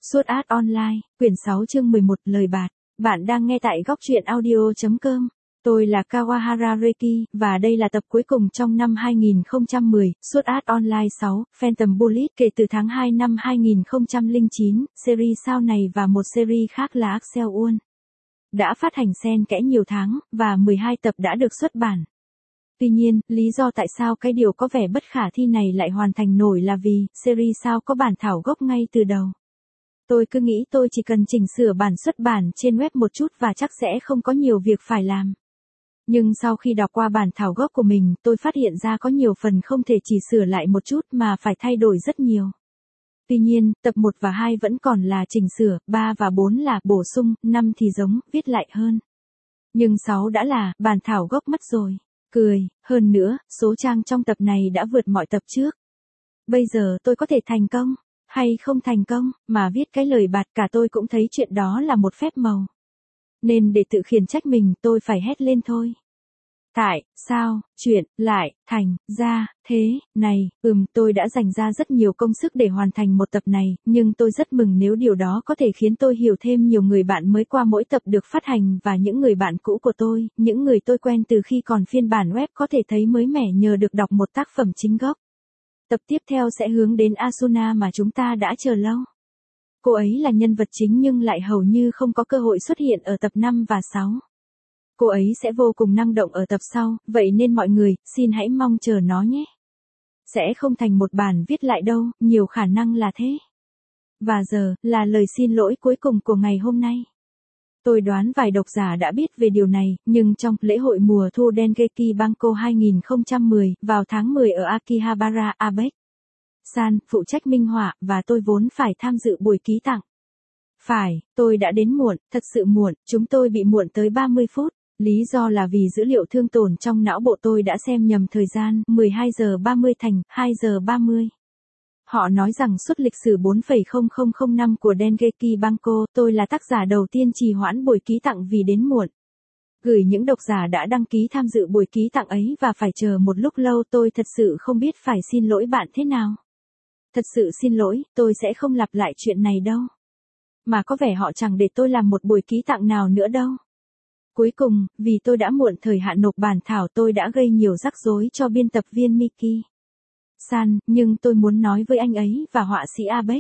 Sword Art Online, quyển 6 chương 11 lời bạt. Bạn đang nghe tại góc truyện audio.com. Tôi là Kawahara Reiki, và đây là tập cuối cùng trong năm 2010, Sword Art Online 6, Phantom Bullet kể từ tháng 2 năm 2009, series sau này và một series khác là Axel Uon. Đã phát hành xen kẽ nhiều tháng, và 12 tập đã được xuất bản. Tuy nhiên, lý do tại sao cái điều có vẻ bất khả thi này lại hoàn thành nổi là vì, series sau có bản thảo gốc ngay từ đầu. Tôi cứ nghĩ tôi chỉ cần chỉnh sửa bản xuất bản trên web một chút và chắc sẽ không có nhiều việc phải làm. Nhưng sau khi đọc qua bản thảo gốc của mình, tôi phát hiện ra có nhiều phần không thể chỉ sửa lại một chút mà phải thay đổi rất nhiều. Tuy nhiên, tập 1 và 2 vẫn còn là chỉnh sửa, 3 và 4 là bổ sung, 5 thì giống, viết lại hơn. Nhưng 6 đã là bản thảo gốc mất rồi. Cười, hơn nữa, số trang trong tập này đã vượt mọi tập trước. Bây giờ tôi có thể thành công, hay không thành công, mà viết cái lời bạt cả tôi cũng thấy chuyện đó là một phép màu. Nên để tự khiển trách mình tôi phải hét lên thôi. Tại sao chuyện lại thành ra thế này? Tôi đã dành ra rất nhiều công sức để hoàn thành một tập này, nhưng tôi rất mừng nếu điều đó có thể khiến tôi hiểu thêm nhiều người bạn mới qua mỗi tập được phát hành và những người bạn cũ của tôi, những người tôi quen từ khi còn phiên bản web có thể thấy mới mẻ nhờ được đọc một tác phẩm chính gốc. Tập tiếp theo sẽ hướng đến Asuna mà chúng ta đã chờ lâu. Cô ấy là nhân vật chính nhưng lại hầu như không có cơ hội xuất hiện ở tập 5 và 6. Cô ấy sẽ vô cùng năng động ở tập sau, vậy nên mọi người, xin hãy mong chờ nó nhé. Sẽ không thành một bản viết lại đâu, nhiều khả năng là thế. Và giờ, là lời xin lỗi cuối cùng của ngày hôm nay. Tôi đoán vài độc giả đã biết về điều này, nhưng trong lễ hội mùa thu Dengeki Banko 2010, vào tháng 10 ở Akihabara, Abex San, phụ trách minh họa, và tôi vốn phải tham dự buổi ký tặng. Phải, tôi đã đến muộn, thật sự muộn, chúng tôi bị muộn tới 30 phút. Lý do là vì dữ liệu thương tổn trong não bộ tôi đã xem nhầm thời gian, 12 giờ 30 thành 2 giờ 30. Họ nói rằng suốt lịch sử 4,0005 năm của Dengeki Banko, tôi là tác giả đầu tiên trì hoãn buổi ký tặng vì đến muộn. Gửi những độc giả đã đăng ký tham dự buổi ký tặng ấy và phải chờ một lúc lâu, tôi thật sự không biết phải xin lỗi bạn thế nào. Thật sự xin lỗi, tôi sẽ không lặp lại chuyện này đâu. Mà có vẻ họ chẳng để tôi làm một buổi ký tặng nào nữa đâu. Cuối cùng, vì tôi đã muộn thời hạn nộp bản thảo, tôi đã gây nhiều rắc rối cho biên tập viên Miki San, nhưng tôi muốn nói với anh ấy và họa sĩ Abex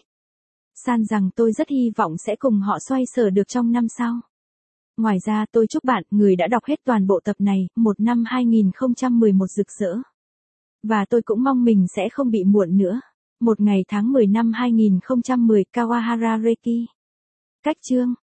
San rằng tôi rất hy vọng sẽ cùng họ xoay sở được trong năm sau. Ngoài ra tôi chúc bạn, người đã đọc hết toàn bộ tập này, một năm 2011 rực rỡ. Và tôi cũng mong mình sẽ không bị muộn nữa. Một ngày tháng 10 năm 2010, Kawahara Reiki. Cách chương